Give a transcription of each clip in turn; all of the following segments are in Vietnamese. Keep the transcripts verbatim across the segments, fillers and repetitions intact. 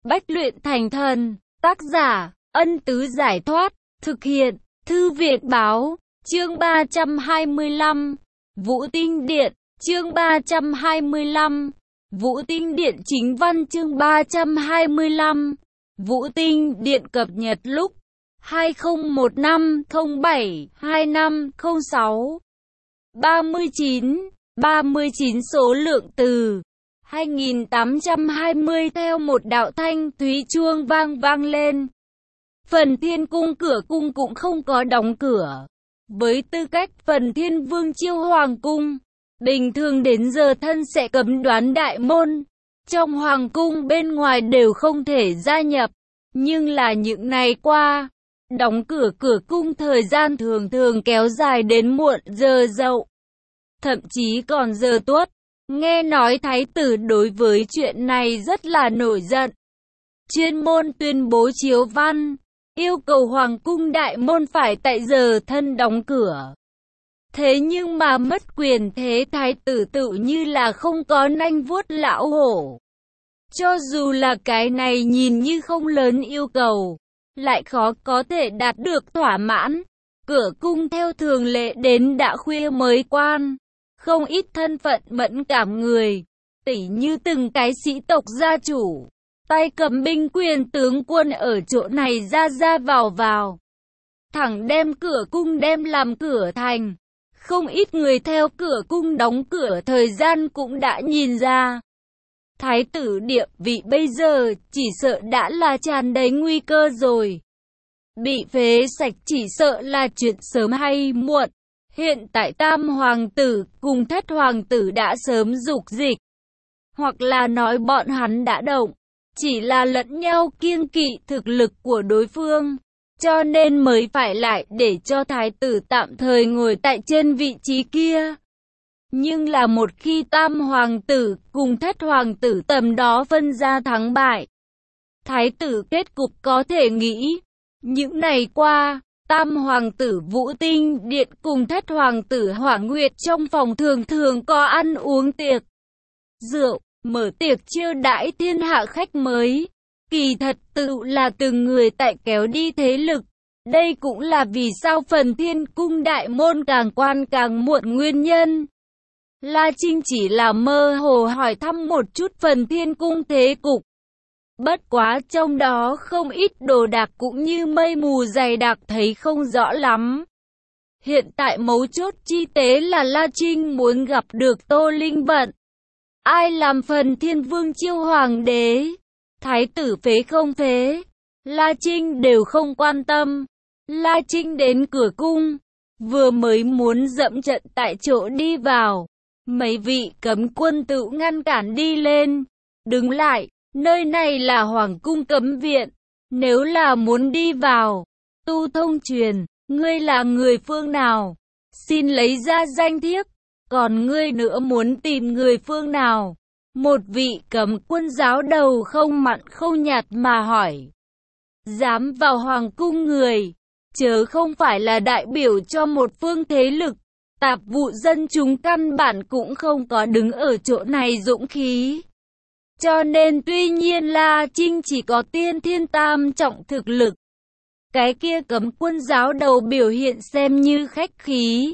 Bách luyện thành thần. Tác giả, Ân Tứ Giải Thoát. Thực hiện, Thư Việt Báo. Chương ba trăm hai mươi lăm. Vũ Tinh Điện. Chương ba trăm hai mươi lăm. Vũ Tinh Điện chính văn. Chương ba trăm hai mươi lăm. Vũ Tinh Điện cập nhật lúc hai không một năm không bảy hai năm không sáu. ba mươi chín. ba mươi chín số lượng từ hai nghìn tám trăm hai mươi theo một đạo thanh thúy chuông vang vang lên. Phần Thiên Cung cửa cung cũng không có đóng cửa. Với tư cách Phần Thiên Vương chiêu hoàng cung, bình thường đến giờ thân sẽ cấm đoán đại môn. Trong hoàng cung bên ngoài đều không thể gia nhập. Nhưng là những ngày qua, đóng cửa cửa cung thời gian thường thường kéo dài đến muộn giờ dậu. Thậm chí còn giờ tuất. Nghe nói thái tử đối với chuyện này rất là nổi giận. Chuyên môn tuyên bố chiếu văn, yêu cầu hoàng cung đại môn phải tại giờ thân đóng cửa. Thế nhưng mà mất quyền thế thái tử tự như là không có nanh vuốt lão hổ. Cho dù là cái này nhìn như không lớn yêu cầu, lại khó có thể đạt được thỏa mãn. Cửa cung theo thường lệ đến đã khuya mới quan. Không ít thân phận mẫn cảm người, tỉ như từng cái sĩ tộc gia chủ, tay cầm binh quyền tướng quân ở chỗ này ra ra vào vào. Thẳng đem cửa cung đem làm cửa thành. Không ít người theo cửa cung đóng cửa thời gian cũng đã nhìn ra. Thái tử địa vị bây giờ chỉ sợ đã là tràn đầy nguy cơ rồi. Bị phế sạch chỉ sợ là chuyện sớm hay muộn. Hiện tại tam hoàng tử cùng thất hoàng tử đã sớm dục dịch. Hoặc là nói bọn hắn đã động. Chỉ là lẫn nhau kiêng kỵ thực lực của đối phương. Cho nên mới phải lại để cho thái tử tạm thời ngồi tại trên vị trí kia. Nhưng là một khi tam hoàng tử cùng thất hoàng tử tầm đó phân ra thắng bại. Thái tử kết cục có thể nghĩ. Những ngày qua, tam hoàng tử Vũ Tinh Điện cùng thất hoàng tử Hỏa Nguyệt trong phòng thường thường có ăn uống tiệc rượu, mở tiệc chiêu đãi thiên hạ khách mới. Kỳ thật tự là từng người tại kéo đi thế lực. Đây cũng là vì sao Phần Thiên Cung đại môn càng quan càng muộn nguyên nhân. La Trinh chỉ là mơ hồ hỏi thăm một chút Phần Thiên Cung thế cục. Bất quá trong đó không ít đồ đạc cũng như mây mù dày đặc thấy không rõ lắm. Hiện tại mấu chốt chi tế là La Trinh muốn gặp được Tô Linh Vận. Ai làm Phần Thiên Vương chiêu hoàng đế, thái tử phế không phế, La Trinh đều không quan tâm. La Trinh đến cửa cung, vừa mới muốn dẫm trận tại chỗ đi vào. Mấy vị cấm quân tự ngăn cản đi lên. Đứng lại, nơi này là hoàng cung cấm viện. Nếu là muốn đi vào, tu thông truyền, ngươi là người phương nào? Xin lấy ra danh thiếp. Còn ngươi nữa muốn tìm người phương nào? Một vị cấm quân giáo đầu không mặn không nhạt mà hỏi. Dám vào hoàng cung người, chớ không phải là đại biểu cho một phương thế lực. Tạp vụ dân chúng căn bản cũng không có đứng ở chỗ này dũng khí. Cho nên tuy nhiên La Trinh chỉ có tiên thiên tam trọng thực lực. Cái kia cấm quân giáo đầu biểu hiện xem như khách khí.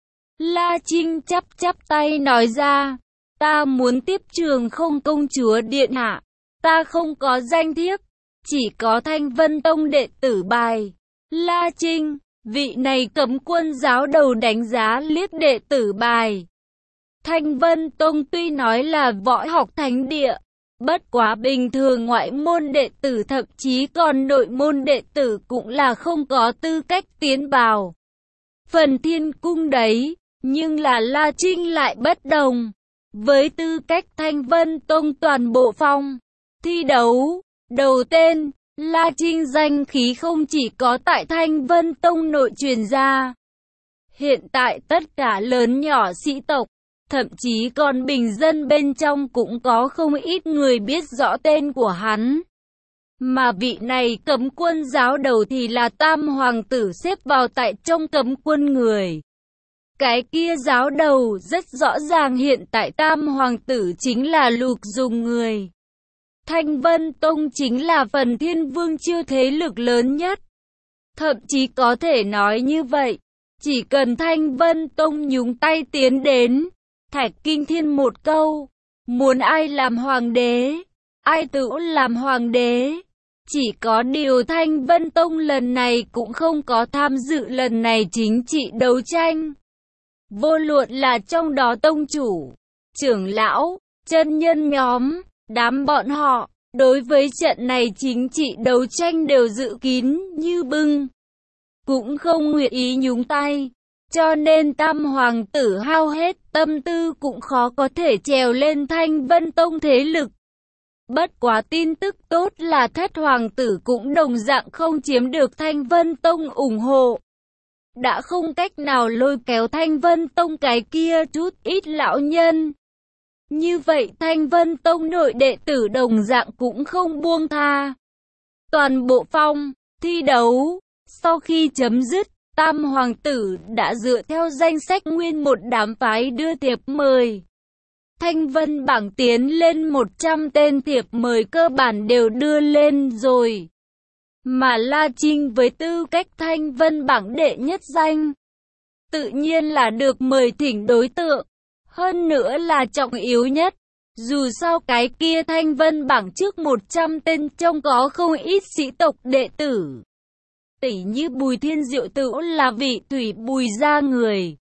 La Trinh chắp chắp tay nói ra. Ta muốn tiếp Trường Không công chúa điện hạ. Ta không có danh thiếp, chỉ có Thanh Vân Tông đệ tử bài. La Trinh, vị này cấm quân giáo đầu đánh giá liếc đệ tử bài. Thanh Vân Tông tuy nói là võ học thánh địa, bất quá bình thường ngoại môn đệ tử thậm chí còn nội môn đệ tử cũng là không có tư cách tiến vào Phần Thiên Cung đấy. Nhưng là La Trinh lại bất đồng. Với tư cách Thanh Vân Tông toàn bộ phong thi đấu đầu tên, La Trinh danh khí không chỉ có tại Thanh Vân Tông nội truyền ra. Hiện tại tất cả lớn nhỏ sĩ tộc, thậm chí còn bình dân bên trong cũng có không ít người biết rõ tên của hắn. Mà vị này cấm quân giáo đầu thì là tam hoàng tử xếp vào tại trong cấm quân người. Cái kia giáo đầu rất rõ ràng hiện tại tam hoàng tử chính là Lục Dùng người. Thanh Vân Tông chính là phần Thiên Vương chiêu thế lực lớn nhất. Thậm chí có thể nói như vậy, chỉ cần Thanh Vân Tông nhúng tay tiến đến, Thạch Kinh Thiên một câu, muốn ai làm hoàng đế, ai tự làm hoàng đế. Chỉ có điều Thanh Vân Tông lần này cũng không có tham dự lần này chính trị đấu tranh. Vô luận là trong đó tông chủ, trưởng lão, chân nhân nhóm, đám bọn họ, đối với trận này chính trị đấu tranh đều dự kín như bưng. Cũng không nguyện ý nhúng tay, cho nên Tam Hoàng tử hao hết tâm tư cũng khó có thể trèo lên Thanh Vân Tông thế lực. Bất quá tin tức tốt là Thất Hoàng tử cũng đồng dạng không chiếm được Thanh Vân Tông ủng hộ. Đã không cách nào lôi kéo Thanh Vân Tông cái kia chút ít lão nhân. Như vậy Thanh Vân Tông nội đệ tử đồng dạng cũng không buông tha. Toàn bộ phong, thi đấu, sau khi chấm dứt, Tam Hoàng tử đã dựa theo danh sách nguyên một đám phái đưa thiệp mời. Thanh Vân bảng tiến lên một trăm tên thiệp mời cơ bản đều đưa lên rồi. Mà La Trinh với tư cách Thanh Vân bảng đệ nhất danh, tự nhiên là được mời thỉnh đối tượng. Hơn nữa là trọng yếu nhất, dù sao cái kia Thanh Vân bảng trước một trăm tên trong có không ít sĩ tộc đệ tử. Tỷ như Bùi Thiên Diệu tự là vị Thủy Bùi gia người.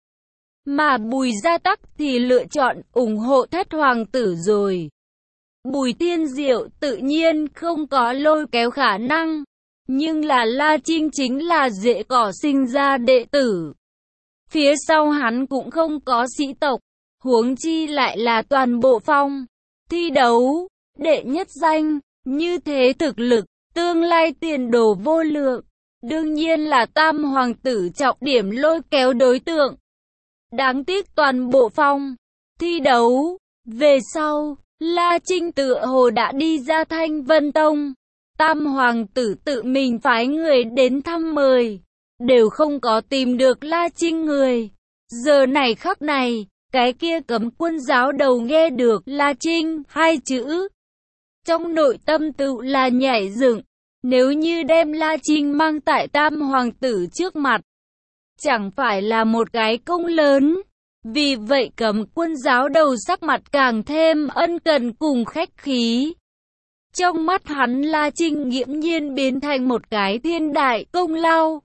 Mà Bùi gia tắc thì lựa chọn ủng hộ Thất Hoàng tử rồi. Bùi Thiên Diệu tự nhiên không có lôi kéo khả năng. Nhưng là La Trinh chính là rễ cỏ sinh ra đệ tử. Phía sau hắn cũng không có sĩ tộc. Huống chi lại là toàn bộ phong, thi đấu, đệ nhất danh. Như thế thực lực, tương lai tiền đồ vô lượng. Đương nhiên là Tam Hoàng tử trọng điểm lôi kéo đối tượng. Đáng tiếc toàn bộ phong, thi đấu, về sau, La Trinh tựa hồ đã đi ra Thanh Vân Tông. Tam Hoàng tử tự mình phái người đến thăm mời, đều không có tìm được La Trinh người. Giờ này khắc này, cái kia Cấm Quân giáo đầu nghe được La Trinh hai chữ. Trong nội tâm tự là nhảy dựng. Nếu như đem La Trinh mang tại Tam Hoàng tử trước mặt, chẳng phải là một cái công lớn. Vì vậy Cấm Quân giáo đầu sắc mặt càng thêm ân cần cùng khách khí. Trong mắt hắn La Trinh nghiễm nhiên biến thành một cái thiên đại công lao.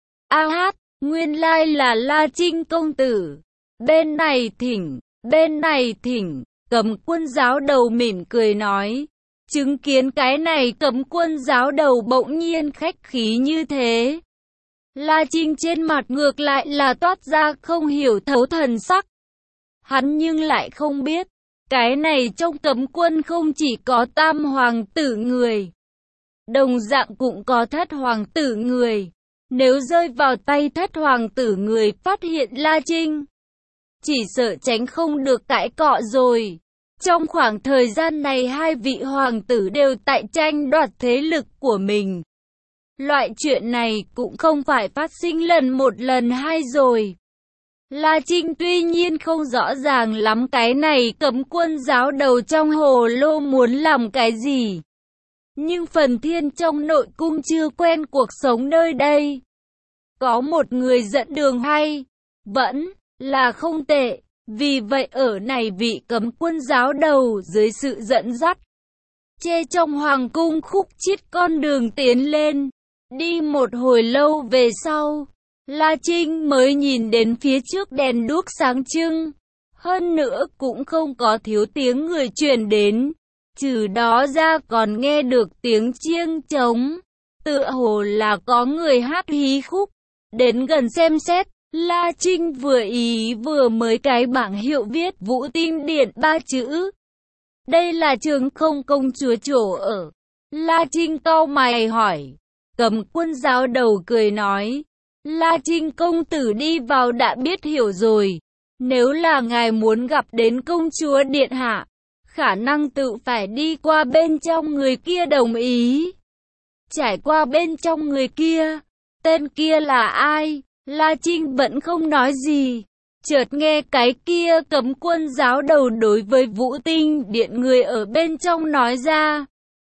A hát, nguyên lai là La Trinh công tử. Bên này thỉnh, bên này thỉnh, Cấm Quân giáo đầu mỉm cười nói. Chứng kiến cái này Cấm Quân giáo đầu bỗng nhiên khách khí như thế. La Trinh trên mặt ngược lại là toát ra không hiểu thấu thần sắc. Hắn nhưng lại không biết, cái này trong Cấm Quân không chỉ có Tam Hoàng tử người, đồng dạng cũng có Thất Hoàng tử người. Nếu rơi vào tay Thất Hoàng tử người phát hiện La Trinh, chỉ sợ tránh không được cãi cọ rồi. Trong khoảng thời gian này hai vị hoàng tử đều tại tranh đoạt thế lực của mình. Loại chuyện này cũng không phải phát sinh lần một lần hai rồi. La Trinh tuy nhiên không rõ ràng lắm cái này Cấm Quân giáo đầu trong hồ lô muốn làm cái gì. Nhưng phần thiên trong nội cung chưa quen cuộc sống nơi đây. Có một người dẫn đường hay, vẫn là không tệ. Vì vậy ở này vị Cấm Quân giáo đầu dưới sự dẫn dắt, chê trong hoàng cung khúc chiết con đường tiến lên. Đi một hồi lâu về sau, La Trinh mới nhìn đến phía trước đèn đuốc sáng trưng. Hơn nữa cũng không có thiếu tiếng người truyền đến. Trừ đó ra còn nghe được tiếng chiêng trống. Tựa hồ là có người hát hí khúc. Đến gần xem xét, La Trinh vừa ý vừa mới cái bảng hiệu viết Vũ Tinh Điện ba chữ. Đây là trường không công chúa chỗ ở. La Trinh cau mày hỏi. Cấm Quân giáo đầu cười nói. La Trinh công tử đi vào đã biết hiểu rồi. Nếu là ngài muốn gặp đến công chúa điện hạ, khả năng tự phải đi qua bên trong người kia đồng ý. Trải qua bên trong người kia, tên kia là ai? La Trinh vẫn không nói gì. Chợt nghe cái kia Cấm Quân giáo đầu đối với Vũ Tinh Điện người ở bên trong nói ra.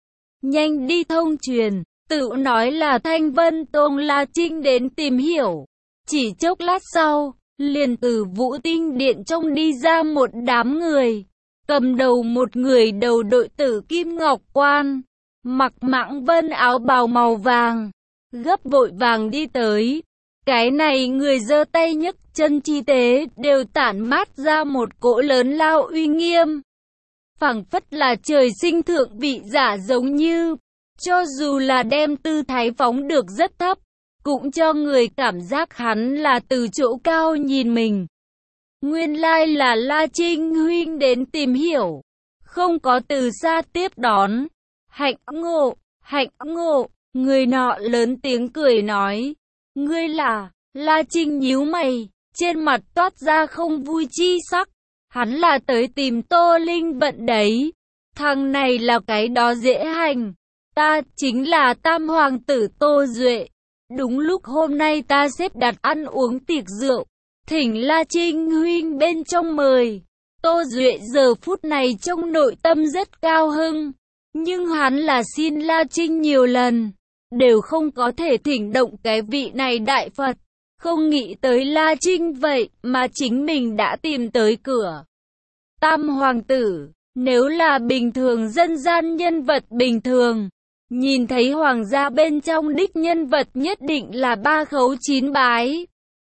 nhanh đi thông truyền, tự nói là Thanh Vân Tông La Trinh đến tìm hiểu. Chỉ chốc lát sau, liền từ Vũ Tinh Điện trong đi ra một đám người, cầm đầu một người đầu đội Tử Kim Ngọc Quan, mặc mãng vân áo bào màu vàng, gấp vội vàng đi tới. Cái này người giơ tay nhấc chân chi tế đều tản mát ra một cỗ lớn lao uy nghiêm, phảng phất là trời sinh thượng vị giả, giống như cho dù là đem tư thái phóng được rất thấp, cũng cho người cảm giác hắn là từ chỗ cao nhìn mình. Nguyên lai là La Trinh huynh đến tìm hiểu, không có từ xa tiếp đón. Hạnh ngộ, hạnh ngộ, người nọ lớn tiếng cười nói. Ngươi là? La Trinh nhíu mày, trên mặt toát ra không vui chi sắc. Hắn là tới tìm Tô Linh Vận đấy. Thằng này là cái đó dễ hành. Ta chính là Tam Hoàng tử Tô Duệ. Đúng lúc hôm nay ta xếp đặt ăn uống tiệc rượu, thỉnh La Trinh huynh bên trong mời. Tô Duệ giờ phút này trong nội tâm rất cao hưng, nhưng hắn là xin La Trinh nhiều lần, đều không có thể thỉnh động cái vị này đại Phật. Không nghĩ tới La Trinh vậy mà chính mình đã tìm tới cửa. Tam Hoàng tử, nếu là bình thường dân gian nhân vật bình thường, nhìn thấy hoàng gia bên trong đích nhân vật nhất định là ba khấu chín bái,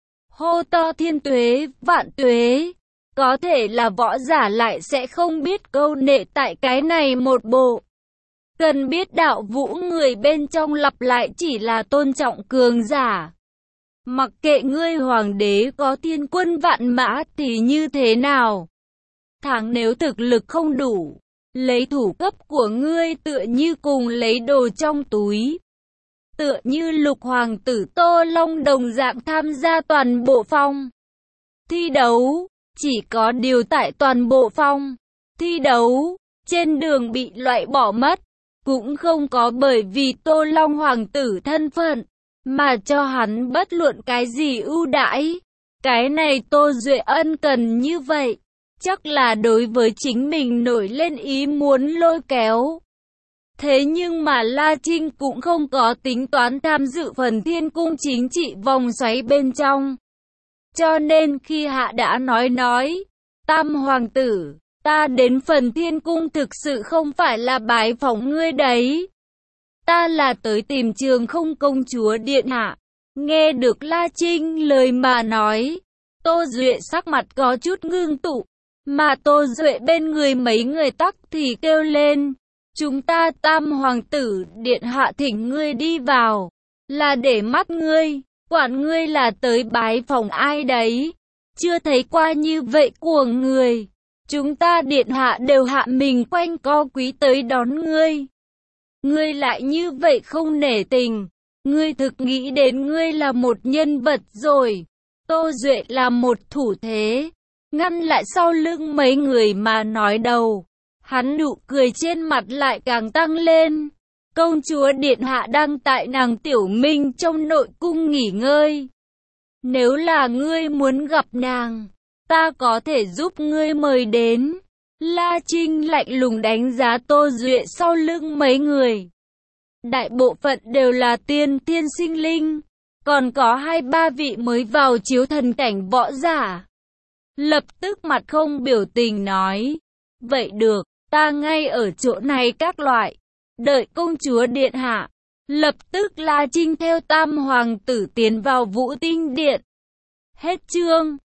hô to thiên tuế, vạn tuế. Có thể là võ giả lại sẽ không biết câu nệ tại cái này một bộ. Cần biết đạo vũ người bên trong lặp lại chỉ là tôn trọng cường giả. Mặc kệ ngươi hoàng đế có thiên quân vạn mã thì như thế nào, thằng nếu thực lực không đủ, lấy thủ cấp của ngươi tựa như cùng lấy đồ trong túi. Tựa như lục hoàng tử Tô Long đồng dạng tham gia toàn bộ phong thi đấu, chỉ có điều tại toàn bộ phong thi đấu, trên đường bị loại bỏ mất, cũng không có bởi vì Tô Long hoàng tử thân phận, mà cho hắn bất luận cái gì ưu đãi. Cái này Tô Duệ ân cần như vậy, chắc là đối với chính mình nổi lên ý muốn lôi kéo. Thế nhưng mà La Trinh cũng không có tính toán tham dự phần thiên cung chính trị vòng xoáy bên trong. Cho nên khi hạ đã nói nói, Tam Hoàng tử, ta đến phần thiên cung thực sự không phải là bái phỏng ngươi đấy. Ta là tới tìm Trường Không công chúa điện hạ. Nghe được La Trinh lời mà nói, Tô Duệ sắc mặt có chút ngưng tụ, mà Tô Duệ bên người mấy người tắc thì kêu lên. Chúng ta Tam Hoàng tử điện hạ thỉnh ngươi đi vào, là để mắt ngươi, quản ngươi là tới bái phỏng ai đấy. Chưa thấy qua như vậy của người. Chúng ta điện hạ đều hạ mình quanh co quý tới đón ngươi. Ngươi lại như vậy không nể tình. Ngươi thực nghĩ đến ngươi là một nhân vật rồi. Tô Duệ là một thủ thế, ngăn lại sau lưng mấy người mà nói đầu. Hắn nụ cười trên mặt lại càng tăng lên. Công chúa điện hạ đang tại nàng Tiểu Minh trong nội cung nghỉ ngơi. Nếu là ngươi muốn gặp nàng, ta có thể giúp ngươi mời đến. La Trinh lạnh lùng đánh giá Tô Duệ sau lưng mấy người. Đại bộ phận đều là tiên thiên sinh linh, còn có hai ba vị mới vào chiếu thần cảnh võ giả. Lập tức mặt không biểu tình nói, vậy được, ta ngay ở chỗ này các loại, đợi công chúa điện hạ. Lập tức La Trinh theo Tam Hoàng tử tiến vào Vũ Tinh Điện. Hết chương.